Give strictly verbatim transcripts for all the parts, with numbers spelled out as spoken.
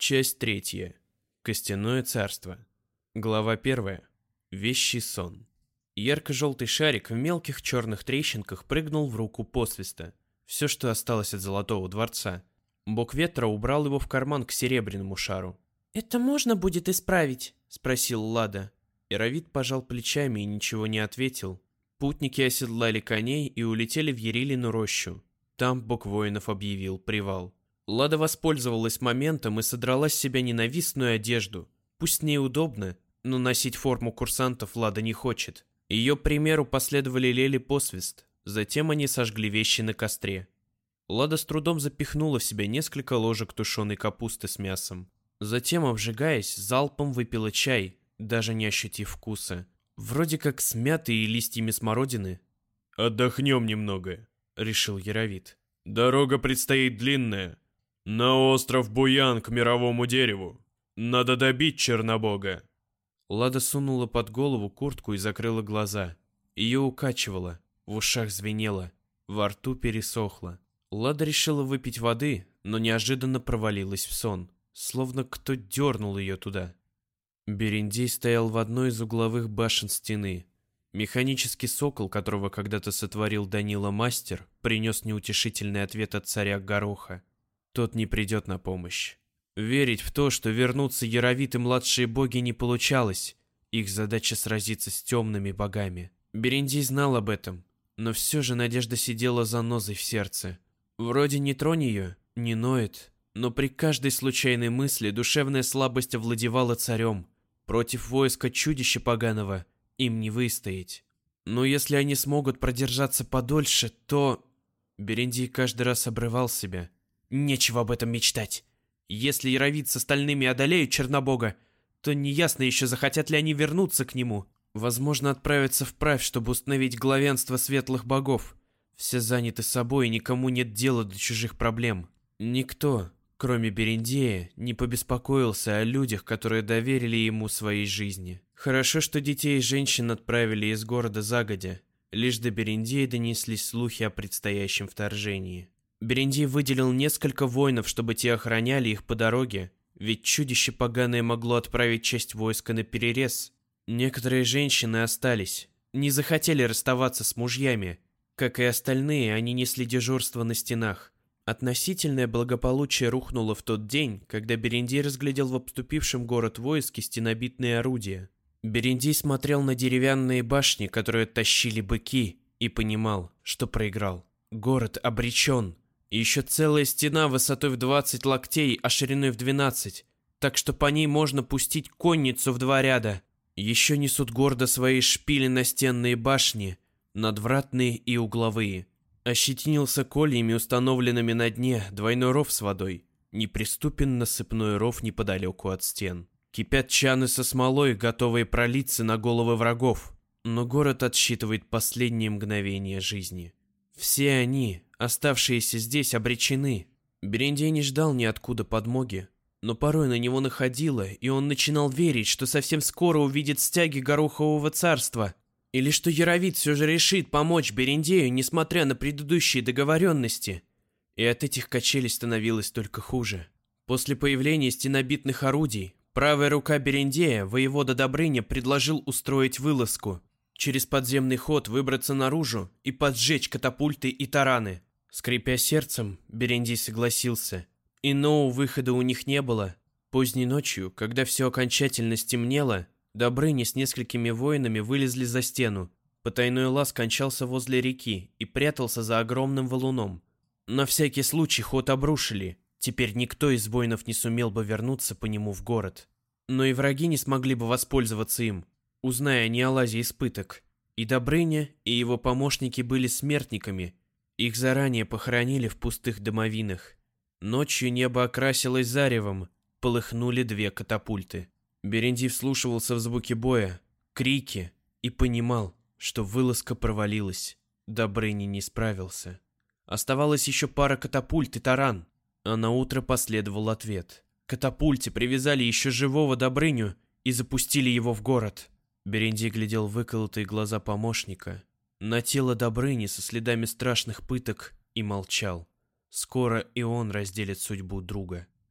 Часть третья. Костяное царство. Глава первая. Вещий сон. Ярко-желтый шарик в мелких черных трещинках прыгнул в руку посвиста. Все, что осталось от Золотого дворца. Бог ветра убрал его в карман к серебряному шару. «Это можно будет исправить?» — спросил Лада. Иравит пожал плечами и ничего не ответил. Путники оседлали коней и улетели в Ярилину рощу. Там бог воинов объявил привал. Лада воспользовалась моментом и содрала с себя ненавистную одежду. Пусть неудобно, но носить форму курсантов Лада не хочет. Ее примеру последовали Лель и Посвист. Затем они сожгли вещи на костре. Лада с трудом запихнула в себя несколько ложек тушеной капусты с мясом. Затем, обжигаясь, залпом выпила чай, даже не ощутив вкуса. Вроде как с мятой и листьями смородины. «Отдохнем немного», — решил Яровит. «Дорога предстоит длинная. На остров Буян к мировому дереву. Надо добить Чернобога». Лада сунула под голову куртку и закрыла глаза. Ее укачивало, в ушах звенело, во рту пересохло. Лада решила выпить воды, но неожиданно провалилась в сон, словно кто дернул ее туда. Берендей стоял в одной из угловых башен стены. Механический сокол, которого когда-то сотворил Данила Мастер, принес неутешительный ответ от царя Гороха. Тот не придет на помощь. Верить в то, что вернутся Яровит и младшие боги, не получалось. Их задача сразиться с темными богами. Берендей знал об этом, но все же надежда сидела занозой в сердце. Вроде не тронь ее, не ноет, но при каждой случайной мысли душевная слабость овладевала царем. Против войска чудища поганого им не выстоять. Но если они смогут продержаться подольше, то... Берендей каждый раз обрывал себя. Нечего об этом мечтать. Если Яровит с остальными одолеют Чернобога, то неясно еще, захотят ли они вернуться к нему. Возможно, отправиться вправь, чтобы установить главенство светлых богов. Все заняты собой, и никому нет дела до чужих проблем. Никто, кроме Берендея, не побеспокоился о людях, которые доверили ему своей жизни. Хорошо, что детей и женщин отправили из города загодя. Лишь до Берендея донеслись слухи о предстоящем вторжении. Берендей выделил несколько воинов, чтобы те охраняли их по дороге, ведь чудище поганое могло отправить часть войска на перерез. Некоторые женщины остались, не захотели расставаться с мужьями. Как и остальные, они несли дежурство на стенах. Относительное благополучие рухнуло в тот день, когда Берендей разглядел в обступившем город войске стенобитные орудия. Берендей смотрел на деревянные башни, которые тащили быки, и понимал, что проиграл. Город обречен. И еще целая стена высотой в двадцать локтей, а шириной в двенадцать, так что по ней можно пустить конницу в два ряда. Еще несут гордо свои шпили настенные башни, надвратные и угловые. Ощетинился кольями, установленными на дне, двойной ров с водой. Неприступен насыпной ров неподалеку от стен. Кипят чаны со смолой, готовые пролиться на головы врагов. Но город отсчитывает последние мгновения жизни. Все они, оставшиеся здесь, обречены. Берендей не ждал ниоткуда подмоги, но порой на него находило, и он начинал верить, что совсем скоро увидит стяги Горохового царства. Или что Яровит все же решит помочь Берендею, несмотря на предыдущие договоренности. И от этих качелей становилось только хуже. После появления стенобитных орудий, правая рука Берендея, воевода Добрыня, предложил устроить вылазку. Через подземный ход выбраться наружу и поджечь катапульты и тараны. Скрипя сердцем, Берендей согласился. Иного выхода у них не было. Поздней ночью, когда все окончательно стемнело, Добрыня с несколькими воинами вылезли за стену. Потайной лаз кончался возле реки и прятался за огромным валуном. На всякий случай ход обрушили. Теперь никто из воинов не сумел бы вернуться по нему в город. Но и враги не смогли бы воспользоваться им, узная они о лазе испыток. И Добрыня, и его помощники были смертниками. Их заранее похоронили в пустых домовинах. Ночью небо окрасилось заревом, полыхнули две катапульты. Берендей вслушивался в звуки боя, крики, и понимал, что вылазка провалилась. Добрыня не справился. Оставалась еще пара катапульт и таран, а на утро последовал ответ. К катапульте привязали еще живого Добрыню и запустили его в город. Берендей глядел в выколотые глаза помощника, на тело Добрыни со следами страшных пыток и молчал. Скоро и он разделит судьбу друга.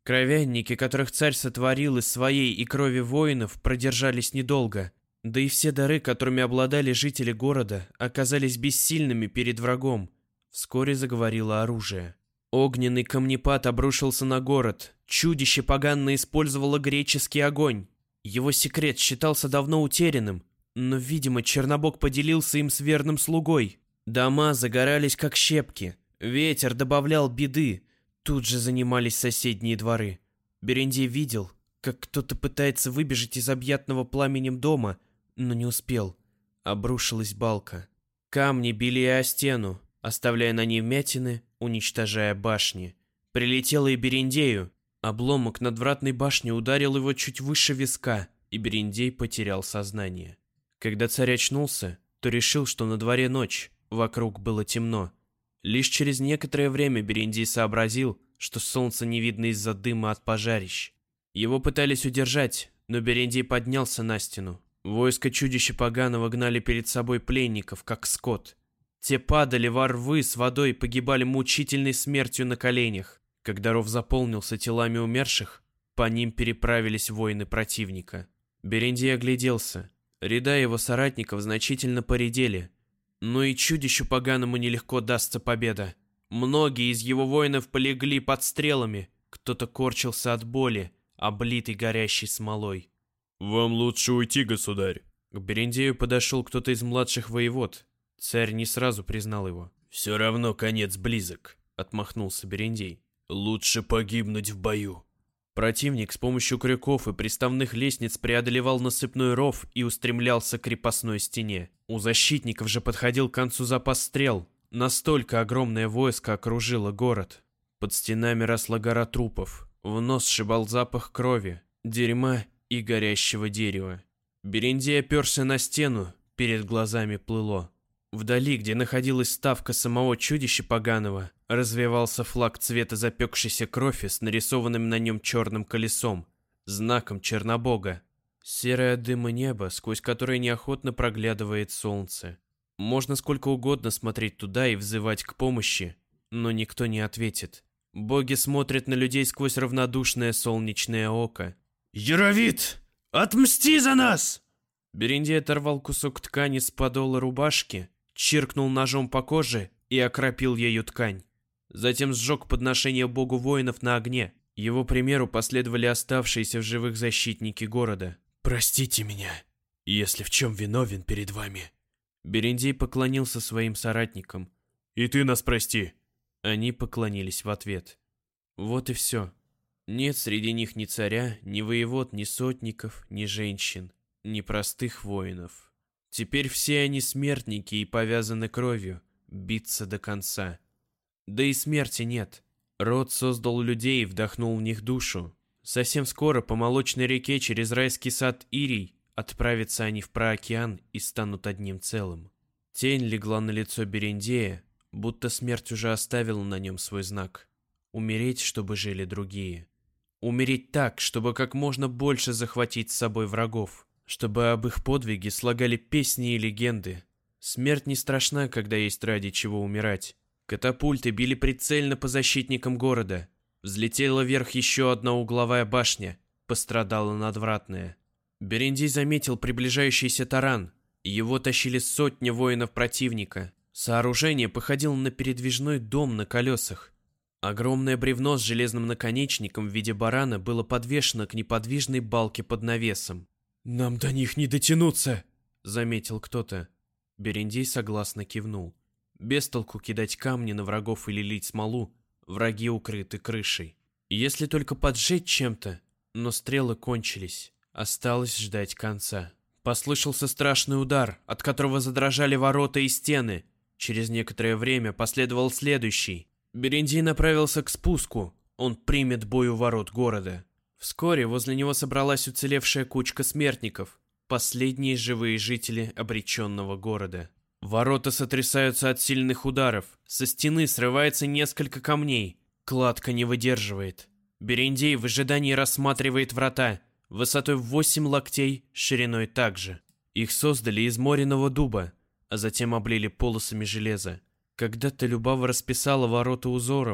Кровянники, которых царь сотворил из своей и крови воинов, продержались недолго. Да и все дары, которыми обладали жители города, оказались бессильными перед врагом. Вскоре заговорило оружие. Огненный камнепад обрушился на город. Чудище поганно использовало греческий огонь. Его секрет считался давно утерянным, но, видимо, Чернобог поделился им с верным слугой. Дома загорались как щепки. Ветер добавлял беды. Тут же занимались соседние дворы. Берендей видел, как кто-то пытается выбежать из объятного пламенем дома, но не успел. Обрушилась балка. Камни били о стену, оставляя на ней вмятины, уничтожая башни. Прилетело и Берендею. Обломок надвратной башни ударил его чуть выше виска, и Берендей потерял сознание. Когда царь очнулся, то решил, что на дворе ночь, вокруг было темно. Лишь через некоторое время Берендей сообразил, что солнце не видно из-за дыма от пожарищ. Его пытались удержать, но Берендей поднялся на стену. Войско чудища поганого гнали перед собой пленников, как скот. Те падали во рвы с водой и погибали мучительной смертью на коленях. Когда ров заполнился телами умерших, по ним переправились воины противника. Берендей огляделся. Ряда его соратников значительно поредели. Но и чудищу поганому нелегко дастся победа. Многие из его воинов полегли под стрелами, кто-то корчился от боли, облитый горящей смолой. «Вам лучше уйти, государь». К Берендею подошел кто-то из младших воевод. Царь не сразу признал его. «Все равно конец близок», — отмахнулся Берендей. «Лучше погибнуть в бою». Противник с помощью крюков и приставных лестниц преодолевал насыпной ров и устремлялся к крепостной стене. У защитников же подходил к концу запас стрел. Настолько огромное войско окружило город. Под стенами росла гора трупов. В нос шибал запах крови, дерьма и горящего дерева. Берендей оперся на стену, перед глазами плыло. Вдали, где находилась ставка самого чудища поганого, развевался флаг цвета запекшейся крови с нарисованным на нем черным колесом, знаком Чернобога. Серое от дыма небо, сквозь которое неохотно проглядывает солнце. Можно сколько угодно смотреть туда и взывать к помощи, но никто не ответит. Боги смотрят на людей сквозь равнодушное солнечное око. «Яровит, отмсти за нас!» Берендей оторвал кусок ткани с подола рубашки, чиркнул ножом по коже и окропил ею ткань. Затем сжег подношение богу воинов на огне. Его примеру последовали оставшиеся в живых защитники города. «Простите меня, если в чем виновен перед вами». Берендей поклонился своим соратникам. «И ты нас прости». Они поклонились в ответ. Вот и все. Нет среди них ни царя, ни воевод, ни сотников, ни женщин, ни простых воинов. Теперь все они смертники и повязаны кровью, биться до конца. Да и смерти нет. Род создал людей и вдохнул в них душу. Совсем скоро по молочной реке через райский сад Ирий отправятся они в праокеан и станут одним целым. Тень легла на лицо Берендея, будто смерть уже оставила на нем свой знак. Умереть, чтобы жили другие. Умереть так, чтобы как можно больше захватить с собой врагов. Чтобы об их подвиге слагали песни и легенды. Смерть не страшна, когда есть ради чего умирать. Катапульты били прицельно по защитникам города. Взлетела вверх еще одна угловая башня. Пострадала надвратная. Берендей заметил приближающийся таран. Его тащили сотни воинов противника. Сооружение походило на передвижной дом на колесах. Огромное бревно с железным наконечником в виде барана было подвешено к неподвижной балке под навесом. «Нам до них не дотянуться», — заметил кто-то. Берендей согласно кивнул. Без толку кидать камни на врагов или лить смолу, враги укрыты крышей. Если только поджечь чем-то, но стрелы кончились, осталось ждать конца. Послышался страшный удар, от которого задрожали ворота и стены. Через некоторое время последовал следующий. Берендей направился к спуску, он примет бой у ворот города. Вскоре возле него собралась уцелевшая кучка смертников, последние живые жители обреченного города. Ворота сотрясаются от сильных ударов, со стены срывается несколько камней, кладка не выдерживает. Берендей в ожидании рассматривает врата, высотой в восемь локтей, шириной также. Их создали из мореного дуба, а затем облили полосами железа. Когда-то Любава расписала ворота узором,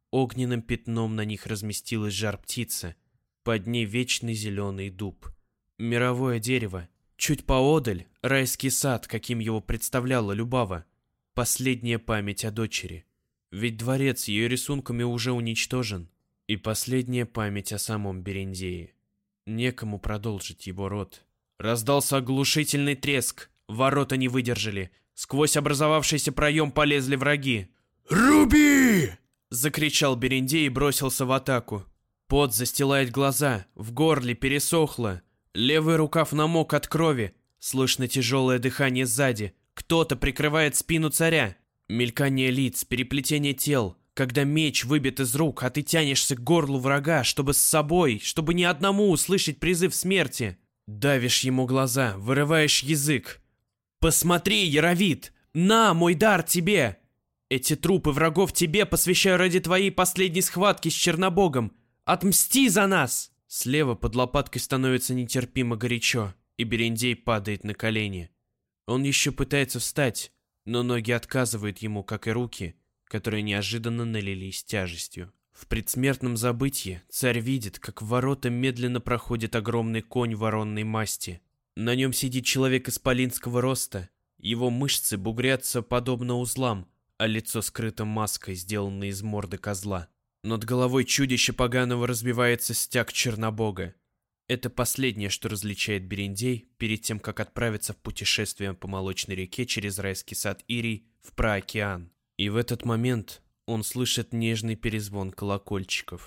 Огненным пятном на них разместилась жар-птица, под ней вечный зеленый дуб. Мировое дерево. Чуть поодаль райский сад, каким его представляла Любава. Последняя память о дочери. Ведь дворец ее рисунками уже уничтожен. И последняя память о самом Берендее. Некому продолжить его род. Раздался оглушительный треск. Ворота не выдержали. Сквозь образовавшийся проем полезли враги. «Руби!» — закричал Берендей и бросился в атаку. Пот застилает глаза, в горле пересохло. Левый рукав намок от крови. Слышно тяжелое дыхание сзади. Кто-то прикрывает спину царя. Мелькание лиц, переплетение тел. Когда меч выбит из рук, а ты тянешься к горлу врага, чтобы с собой, чтобы ни одному услышать призыв смерти. Давишь ему глаза, вырываешь язык. «Посмотри, Яровит! На, мой дар тебе! Эти трупы врагов тебе посвящаю ради твоей последней схватки с Чернобогом! Отмсти за нас!» Слева под лопаткой становится нетерпимо горячо, и Берендей падает на колени. Он еще пытается встать, но ноги отказывают ему, как и руки, которые неожиданно налились тяжестью. В предсмертном забытье царь видит, как в ворота медленно проходит огромный конь воронной масти. На нем сидит человек исполинского роста. Его мышцы бугрятся подобно узлам, а лицо скрыто маской, сделанной из морды козла. Над головой чудища поганого разбивается стяг Чернобога. Это последнее, что различает Берендей перед тем, как отправиться в путешествие по молочной реке через райский сад Ирий в праокеан. И в этот момент он слышит нежный перезвон колокольчиков.